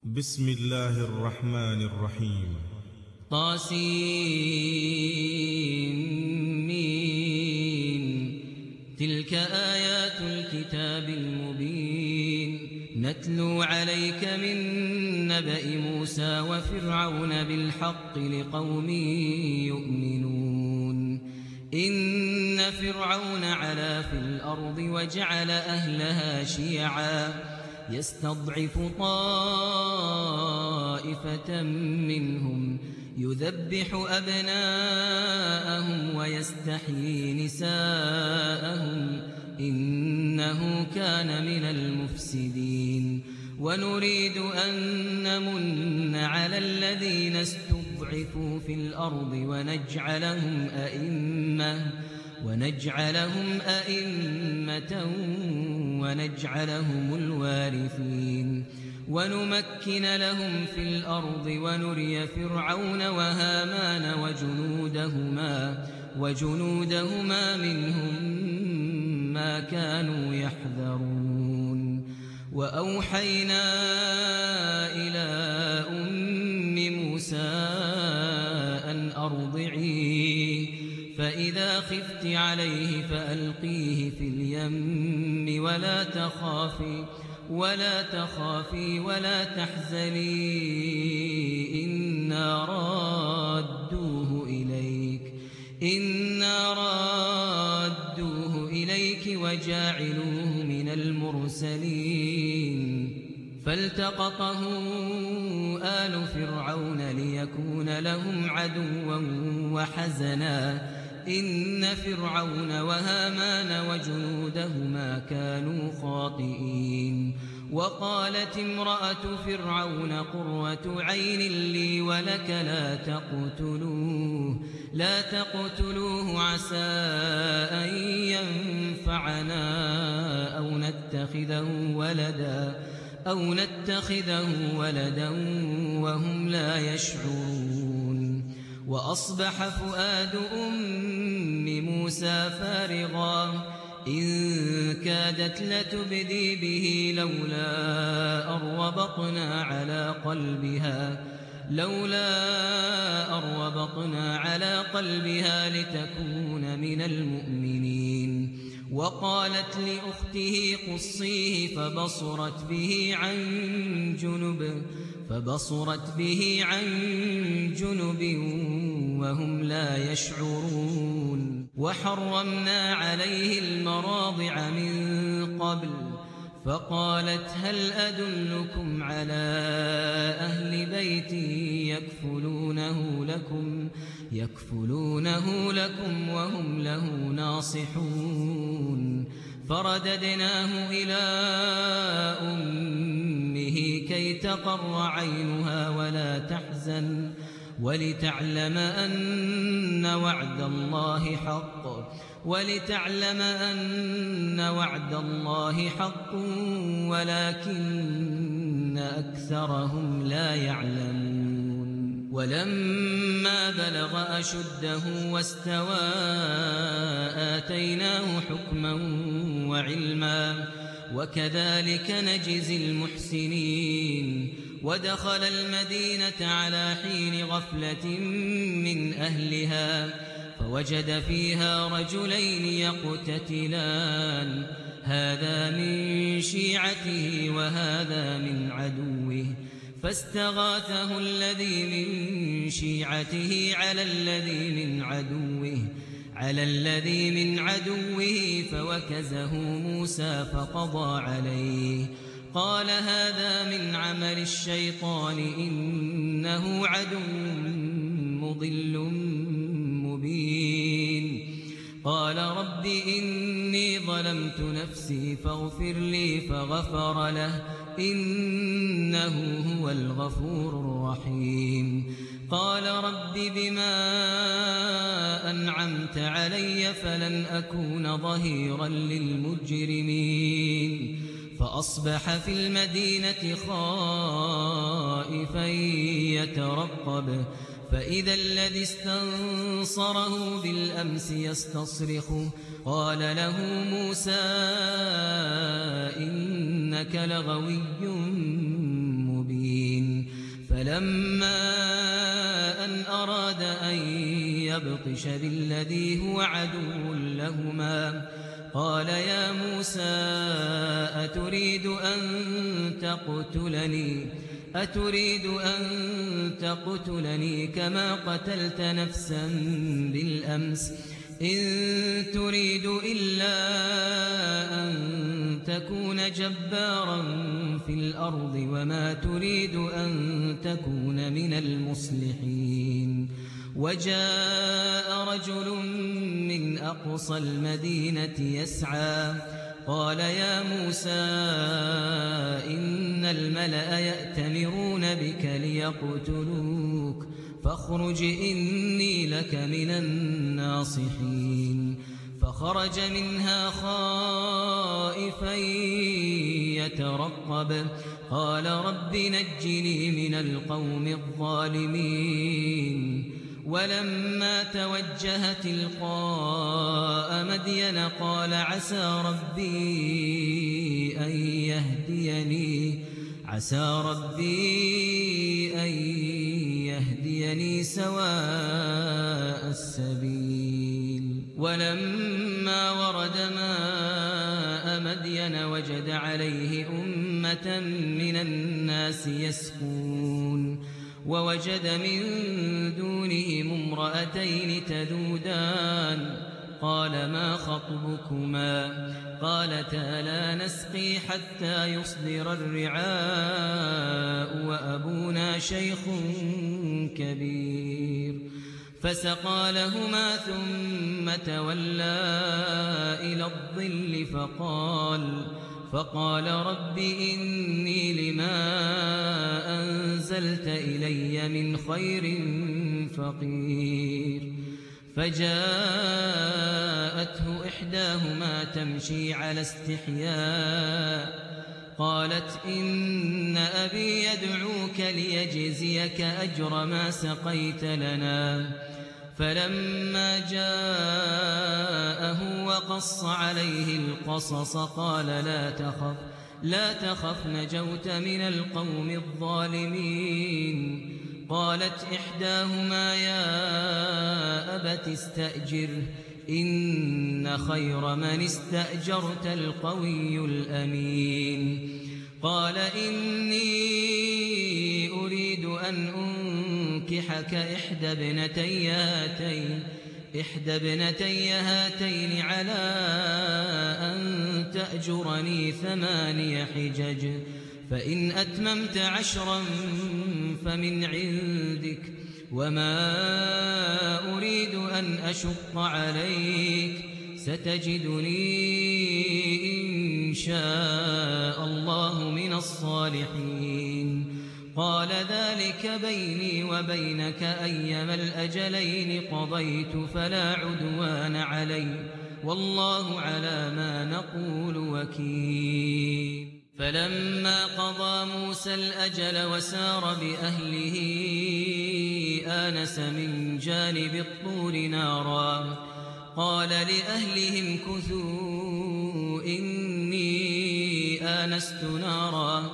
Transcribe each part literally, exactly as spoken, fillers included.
بسم الله الرحمن الرحيم. طاسين. تلك آيات الكتاب المبين نتلو عليك من نبأ موسى وفرعون بالحق لقوم يؤمنون. إن فرعون علا في الأرض وجعل أهلها شيعا يستضعف طائفة منهم يذبح أبناءهم ويستحيي نساءهم إنه كان من المفسدين. ونريد أن نمن على الذين استضعفوا في الأرض ونجعلهم أئمة ونجعلهم أئمة ونجعلهم الوارثين ونمكن لهم في الأرض ونري فرعون وهامان وجنودهما وجنودهما منهم ما كانوا يحذرون. وأوحينا إلى أم موسى أن أرضعيه فإذا خفت عليه فألقيه في اليم ولا تخافي ولا تخافي ولا تحزني إنا رادوه إليك إنا رادوه إليك وجاعلوه من المرسلين. فالتقطه آل فرعون ليكون لهم عدوا وحزنا إن فرعون وهامان وجنودهما كانوا خاطئين. وقالت امرأة فرعون قرة عين لي ولك لا تقتلوه لا تقتلوه عسى أن ينفعنا أو نتخذه ولدا أو نتخذه ولدا وهم لا يشعرون. وأصبح فؤاد أم موسى فارغا إن كادت لتبدي به لولا أربطنا على قلبها لولا أربطنا على قلبها لتكون من المؤمنين. وقالت لأخته قصيه فبصرت به عن جنب فبصرت به عن جنب وهم لا يشعرون. وحرمنا عليه المراضع من قبل فقالت هل أدلكم على أهل بيت يكفلونه لكم يكفلونه لكم وهم له ناصحون. فرددناه إلى أمه كي تقر عينها ولا تحزن ولتعلم أن وعد الله حق ولتعلم أن وعد الله حق ولكن أكثرهم لا يعلمون. ولما بلغ أشده واستوى آتيناه حكما وعلما وكذلك نجزي المحسنين. ودخل المدينة على حين غفلة من أهلها فوجد فيها رجلين يقتتلان هذا من شيعته وهذا من عدوه فاستغاثه الذي من شيعته على الذي من عدوه على الذي من عدوه فوكزه موسى فقضى عليه قال هذا من عمل الشيطان إنه عدو مضل مبين. قال رب إني ظلمت نفسي فاغفر لي فغفر له إنه هو الغفور الرحيم. قال رب بما أنعمت علي فلن أكون ظهيرا للمجرمين. فأصبح في المدينة خائفا يترقب فإذا الذي استنصره بالأمس يستصرخه قال له موسى إنك لغوي مبين. فلما أن أراد أن يبطش بالذي هو عدو لهما قال يا موسى أتريد أن تقتلني أتريد أن تقتلني كما قتلت نفسا بالأمس إن تريد إلا أن تكون جبارا في الأرض وما تريد أن تكون من المصلحين وجاء رجل من أقصى المدينة يسعى قال يا موسى إن الملأ يأتمرون بك ليقتلوك فاخرج إني لك من الناصحين فخرج منها خائفا يترقب قال رب نجني من القوم الظالمين ولما توجه تلقاء مدين قال عسى ربي أن يهديني عسى ربي أن يهديني سواء السبيل ولما ورد ماء مدين وجد عليه أمة من الناس يسقون ووجد من دونهم امرأتين تذودان قال ما خطبكما قالتا لا نسقي حتى يصدر الرعاء وأبونا شيخ كبير فسقى لهما ثم تولى إلى الظل فقال فقال رب إني لما أنزلت إلي من خير فقير فجاءته إحداهما تمشي على استحياء قالت إن أبي يدعوك ليجزيك أجر ما سقيت لنا فلما جاءه وقص عليه القصص قال لا تخف لا تخف نجوت من القوم الظالمين قالت إحداهما يا أبت استأجره إن خير من استأجرت القوي الأمين قال إني أريد أن أنكحك إحدى ابنتي هاتين إحدى ابنتي هاتين على أن تأجرني ثماني حجج فإن أتممت عشرا فمن عندك وما أريد أن أشق عليك ستجدني إن شاء الله من الصالحين قال ذلك بيني وبينك أيما الأجلين قضيت فلا عدوان علي والله على ما نقول وكيل فلما قضى موسى الأجل وسار بأهله آنس من جانب الطور نارا قال لأهلهم كثوا إني آنست نارا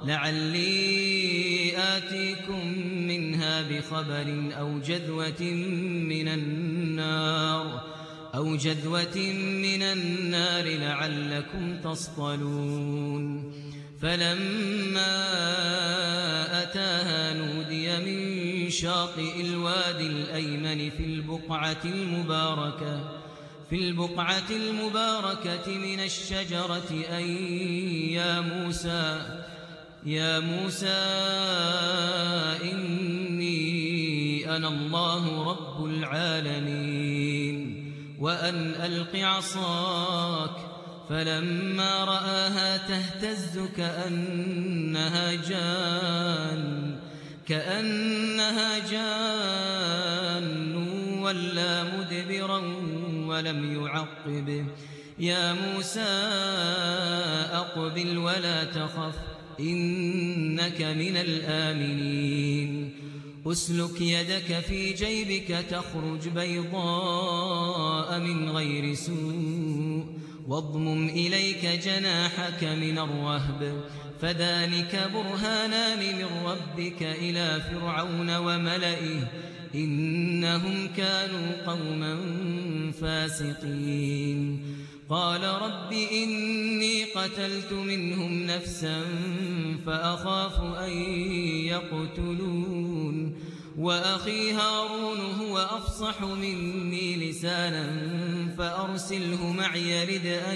لعلي آتيكم منها بخبر أو جذوة من النار أو جذوة من النار لعلكم تصطلون فلما أتاها نودي من شاطئ الوادي الأيمن في البقعة المباركة في البقعة المباركة من الشجرة أن يا موسى يا موسى إني أنا الله رب العالمين وأن ألق عصاك فلما رآها تهتز كأنها جان كأنها جان ولا مدبرا ولم يعقب يا موسى أقبل ولا تخف إنك من الآمنين أسلك يدك في جيبك تخرج بيضاء من غير سوء واضمم إليك جناحك من الرهب فذلك برهانان من ربك إلى فرعون وملئه إنهم كانوا قوما فاسقين قال رب إني قتلت منهم نفسا فأخاف أن يقتلون وأخي هارون هو أفصح مني لسانا فأرسله معي يرد أن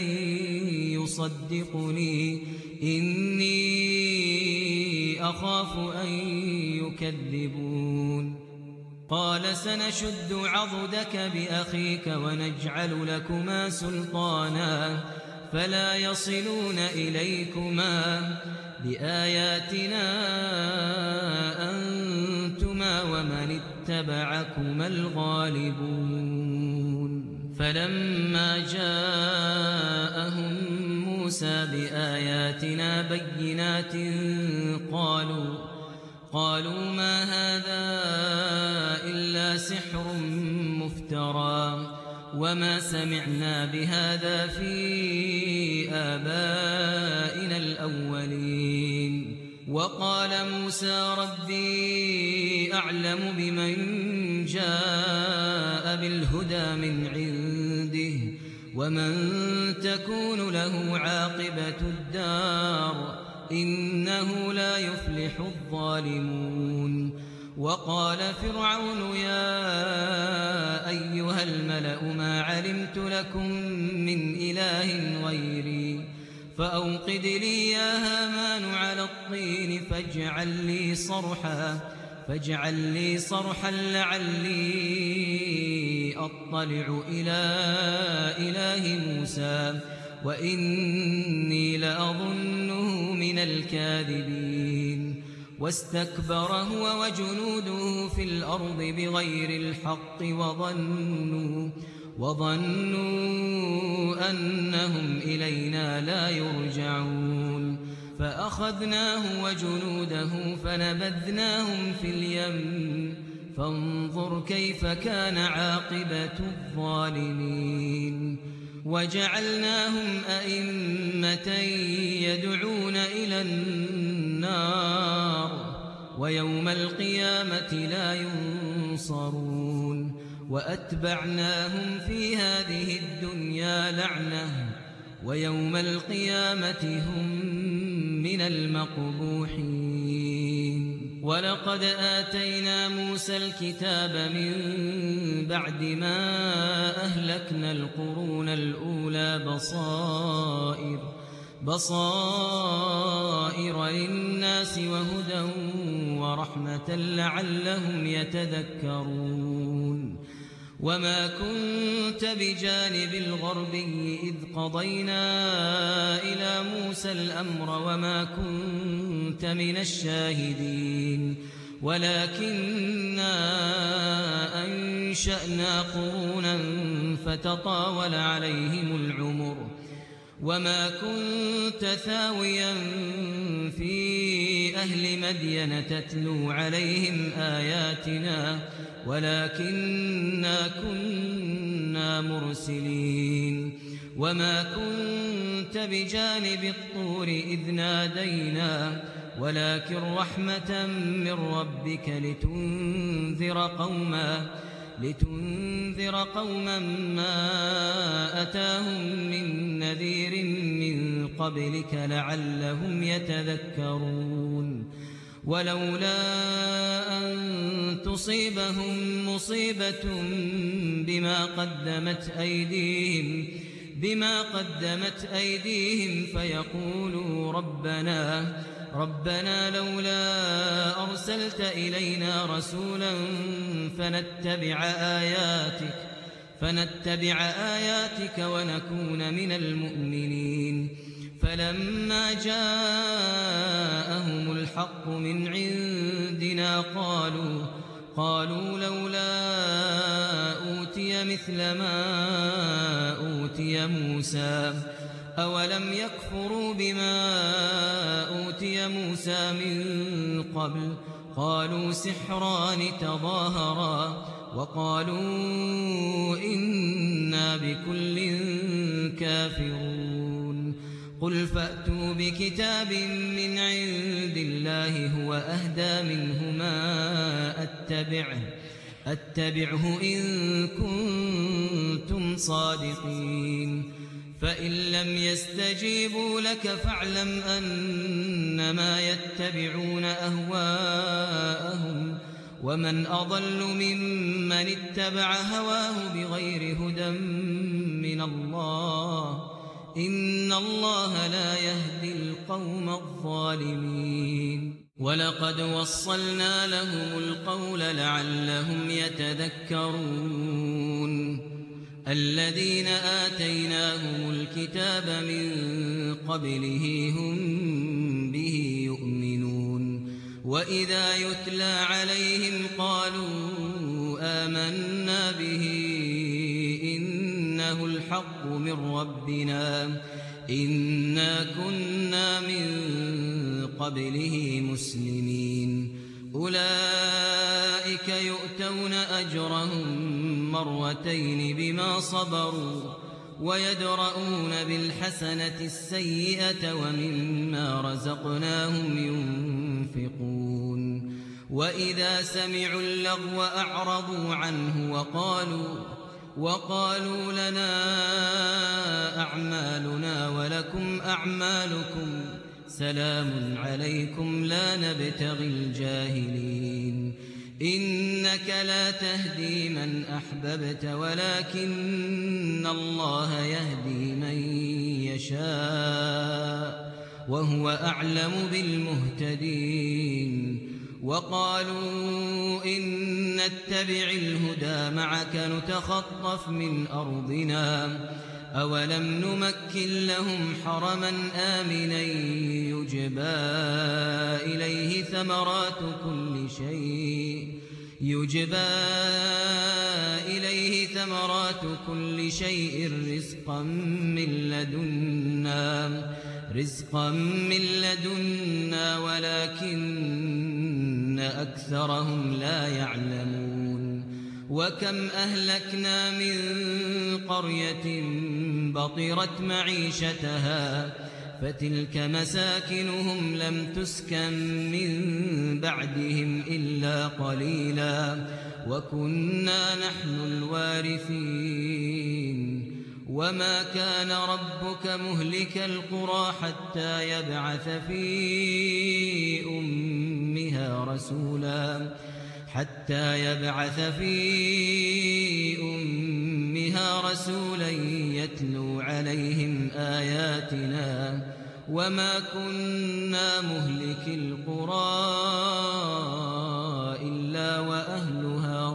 يصدقني إني أخاف أن يكذبون قال سنشد عضدك بأخيك ونجعل لكما سلطانا فلا يصلون إليكما بآياتنا أنتما ومن اتبعكما الغالبون فلما جاءهم موسى بآياتنا بينات قالوا قالوا ما هذا إلا سحر مفترى وما سمعنا بهذا في آبائنا الأولين وقال موسى ربي أعلم بمن جاء بالهدى من عنده ومن تكون له عاقبة الدار إنه لا يفلح الظالمون وقال فرعون يا أيها الملأ ما علمت لكم من إله غيري فأوقد لي يا هامان على الطين فاجعل لي صرحا فاجعل لي صرحا لعلي أطلع إلى إله موسى وإني لأظنه من الكاذبين واستكبر هو وجنوده في الأرض بغير الحق وظنوا وظنوا أنهم إلينا لا يرجعون فأخذناه وجنوده فنبذناهم في اليم فانظر كيف كان عاقبة الظالمين وجعلناهم أئمة يدعون إلى النار ويوم القيامة لا ينصرون وأتبعناهم في هذه الدنيا لعنة ويوم القيامة هم من المقبوحين ولقد آتينا موسى الكتاب من بعد ما أهلكنا القرون الأولى بصائر بصائر للناس وهدى ورحمة لعلهم يتذكرون وما كنت بجانب الغربي إذ قضينا إلى موسى الأمر وما كنت من الشاهدين ولكننا أنشأنا قرونا فتطاول عليهم العمر وما كنت ثاويا في أهل مدين تتلو عليهم آياتنا ولكننا كنا مرسلين وما كنت بجانب الطور إذ نادينا ولكن رحمة من ربك لتنذر قوما لتنذر قوما ما أتاهم من نذير من قبلك لعلهم يتذكرون ولولا أن تصيبهم مصيبة بما قدمت أيديهم بما قدمت أيديهم فيقولوا ربنا ربنا لولا أرسلت إلينا رسولا فنتبع آياتك فنتبع آياتك ونكون من المؤمنين فلما جاءهم الحق من عندنا قالوا قالوا لولا أوتي مثل ما أوتي موسى أولم يكفروا بما أوتي موسى من قبل قالوا سحران تظاهرا وقالوا إنا بكل الكافرون قل فأتوا بكتاب من عند الله هو أهدى منهما أتبعه أتبعه إن كنتم صادقين فإن لم يستجيبوا لك فاعلم أنما يتبعون أهواءهم ومن أضل ممن اتبع هواه بغير هدى من الله إن الله لا يهدي القوم الظالمين ولقد وصلنا لهم القول لعلهم يتذكرون الذين آتيناهم الكتاب من قبله هم به يؤمنون وإذا يتلى عليهم قالوا آمنا به إنه الحق من ربنا إنا كنا من قبله مسلمين أولئك يؤتون أجرهم مرتين بما صبروا ويدرؤون بالحسنة السيئة ومما رزقناهم ينفقون وإذا سمعوا اللغو أعرضوا عنه وقالوا وقالوا لنا أعمالنا ولكم أعمالكم سلام عليكم لا نبتغي الجاهلين إنك لا تهدي من أحببت ولكن الله يهدي من يشاء وهو أعلم بالمهتدين وقالوا إن نتبع الهدى معك نتخطف من أرضنا أولم نمكن لهم حرما آمنا يجبى إليه ثمرات كل شيء يجبى إليه ثمرات كل شيء رزقا من لدنا رزقا من لدنا ولكن أكثرهم لا يعلمون وكم أهلكنا من قرية بطرت معيشتها فتلك مساكنهم لم تسكن من بعدهم إلا قليلا وكنا نحن الوارثين وما كان ربك مهلك القرى حتى يبعث في أمها رسولا حتى يبعث في أمها رسولا يتلو عليهم آياتنا وما كنا مهلك القرى إلا وأهلها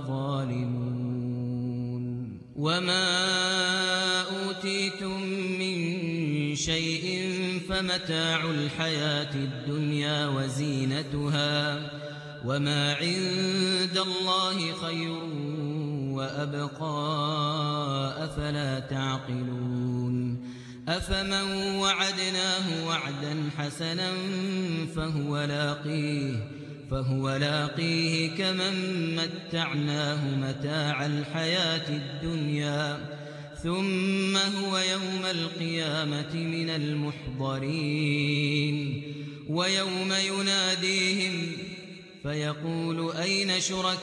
ظالمون وما أوتيتم من شيء فمتاع الحياة الدنيا وزينتها وما عند الله خير وأبقى أفلا تعقلون أفمن وعدناه وعدا حسنا فهو لاقيه فهو لاقيه كمن متعناه متاع الحياة الدنيا ثم هو يوم القيامة من المحضرين ويوم يناديهم فيقول أين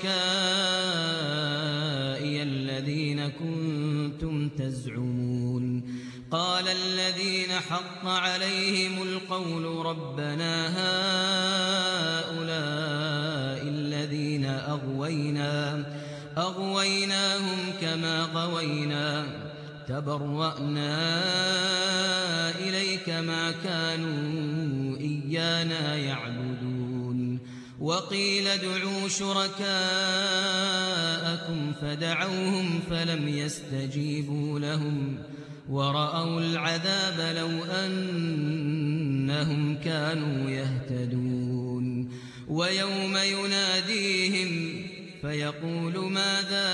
شركائي الذين كنتم تزعمون قال الذين حق عليهم القول ربنا هؤلاء الذين أغوينا أغويناهم كما غوينا تبرأنا إليك ما كانوا إيانا يعبدون وقيل ادعوا شركاءكم فدعوهم فلم يستجيبوا لهم ورأوا العذاب لو أنهم كانوا يهتدون ويوم يناديهم فيقول ماذا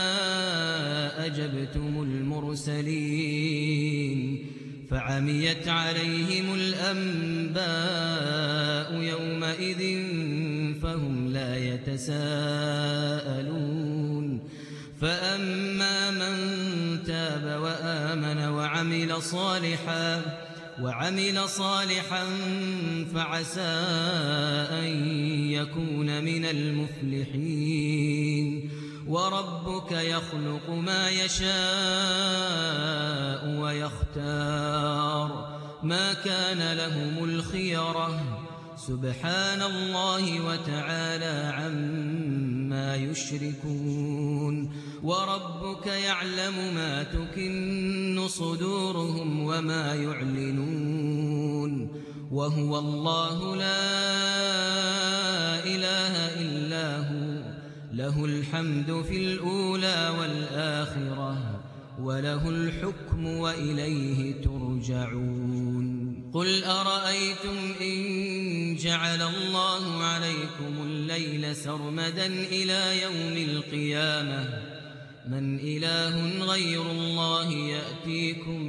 أجبتم المرسلين فعميت عليهم الأنباء يومئذ فهم لا يتساءلون فأما من تاب وآمن وعمل صالحا وعمل صالحا فعسى أن يكون من المفلحين وربك يخلق ما يشاء ويختار ما كان لهم الخيرة سبحان الله وتعالى عما يشركون وربك يعلم ما تكن صدورهم وما يعلنون وهو الله لا إله إلا هو له الحمد في الأولى والآخرة وله الحكم وإليه ترجعون قل أرأيتم إن جعل الله عليكم الليل سرمدا إلى يوم القيامة من إله غير الله يأتيكم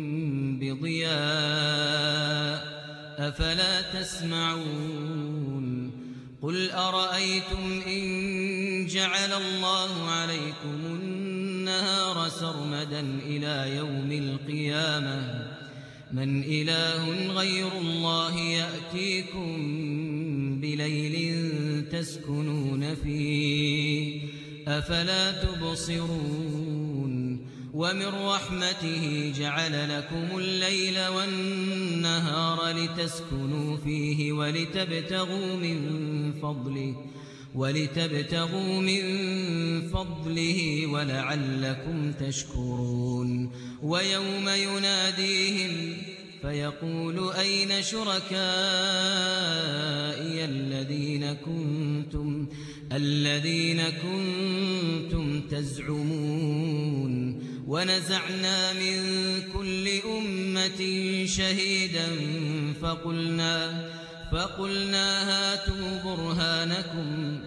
بضياء أفلا تسمعون قل أرأيتم إن جعل الله عليكم النهار سرمدا إلى يوم القيامة من إله غير الله يأتيكم بليل تسكنون فيه أفلا تبصرون ومن رحمته جعل لكم الليل والنهار لتسكنوا فيه ولتبتغوا من فضله ولتبتغوا من فضله ولعلكم تشكرون ويوم يناديهم فيقول أين شركائي الذين كنتم الذين كنتم تزعمون ونزعنا من كل أمة شهيدا فقلنا فقلنا هاتوا برهانكم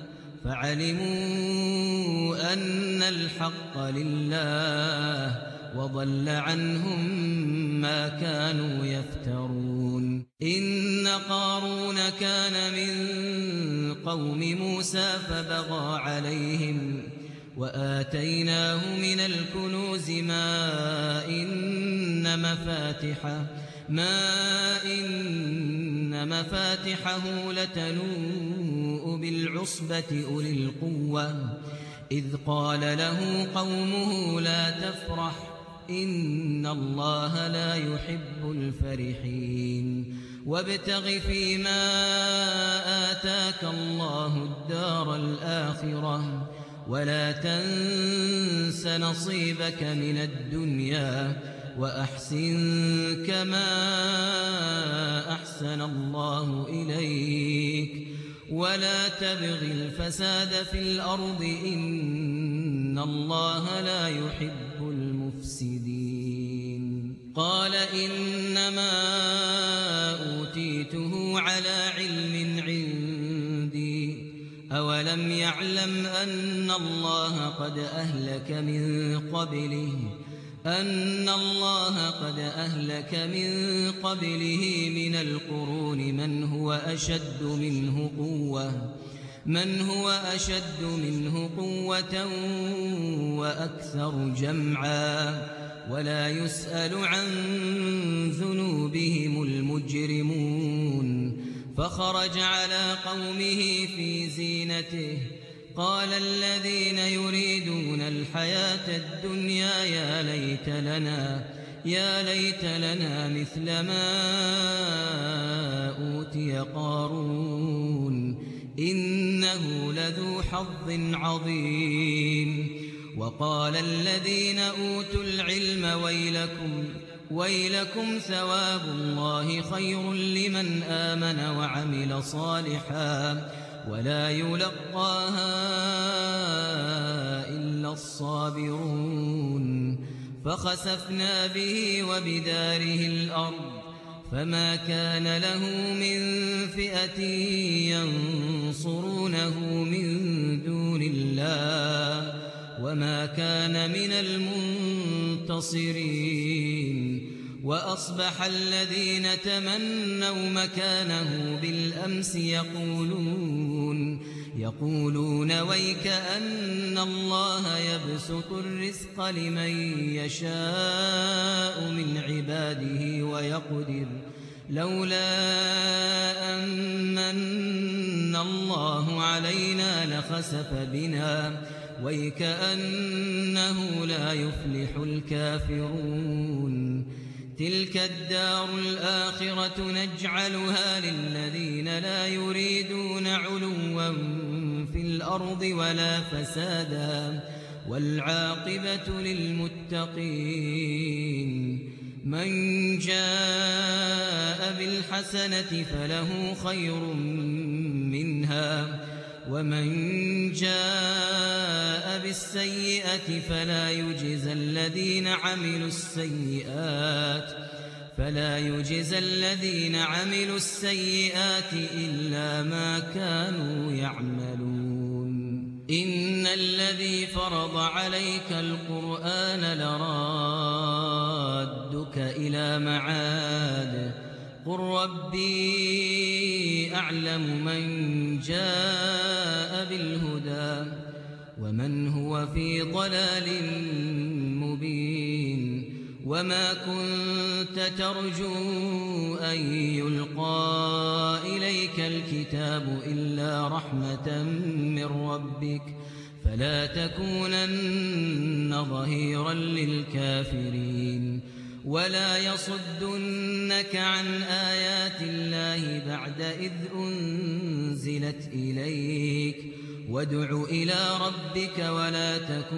فعلموا أن الحق لله وضل عنهم ما كانوا يفترون إن قارون كان من قوم موسى فبغى عليهم وآتيناه من الكنوز ما إن مفاتحه ما إن مفاتحه لتنوء بالعصبة أولي القوة إذ قال له قومه لا تفرح إن الله لا يحب الفرحين وابتغ فيما آتاك الله الدار الآخرة ولا تنس نصيبك من الدنيا وأحسن كما أحسن الله إليك ولا تبغ الفساد في الأرض إن الله لا يحب المفسدين قال إنما أوتيته على علم عندي أولم يعلم أن الله قد أهلك من قبله أن الله قد أهلك من قبله من القرون من هو أشد منه قوة من هو أشد منه قوة وأكثر جمعا ولا يسأل عن ذنوبهم المجرمون فخرج على قومه في زينته قال الذين يريدون الحياة الدنيا يا ليت لنا يا ليت لنا مثل ما أوتي قارون إنه لذو حظ عظيم وقال الذين أوتوا العلم ويلكم ويلكم ثواب الله خير لمن آمن وعمل صالحا ولا يلقاها إلا الصابرون فخسفنا به وبداره الأرض فما كان له من فئة ينصرونه من دون الله وما كان من المنتصرين وأصبح الذين تمنوا مكانه بالأمس يقولون يقولون ويك أن الله يبسط الرزق لمن يشاء من عباده ويقدر لولا أن من الله علينا لخسف بنا ويكأنه لا يفلح الكافرون تلك الدار الآخرة نجعلها للذين لا يريدون علوا في الأرض ولا فسادا والعاقبة للمتقين من جاء بالحسنة فله خير منها ومن جاء بالسيئة فلا يجزى الذين عملوا السيئات فلا يجزى الذين عملوا السيئات إلا ما كانوا يعملون إن الذي فرض عليك القرآن لرادك إلى معاد قل ربي أعلم من جاء بالهدى ومن هو في ضلال مبين وما كنت ترجو أن يلقى إليك الكتاب إلا رحمة من ربك فلا تكونن ظهيرا للكافرين ولا يصدنك عن آيات الله بعد إذ أنزلت إليك وادع إلى ربك ولا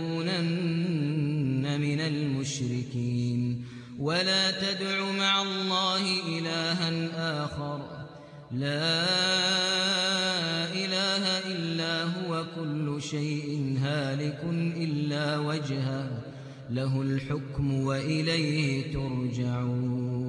تكونن من المشركين ولا تدع مع الله إلها آخر لا إله إلا هو كل شيء هالك إلا وجهه له الحكم وإليه ترجعون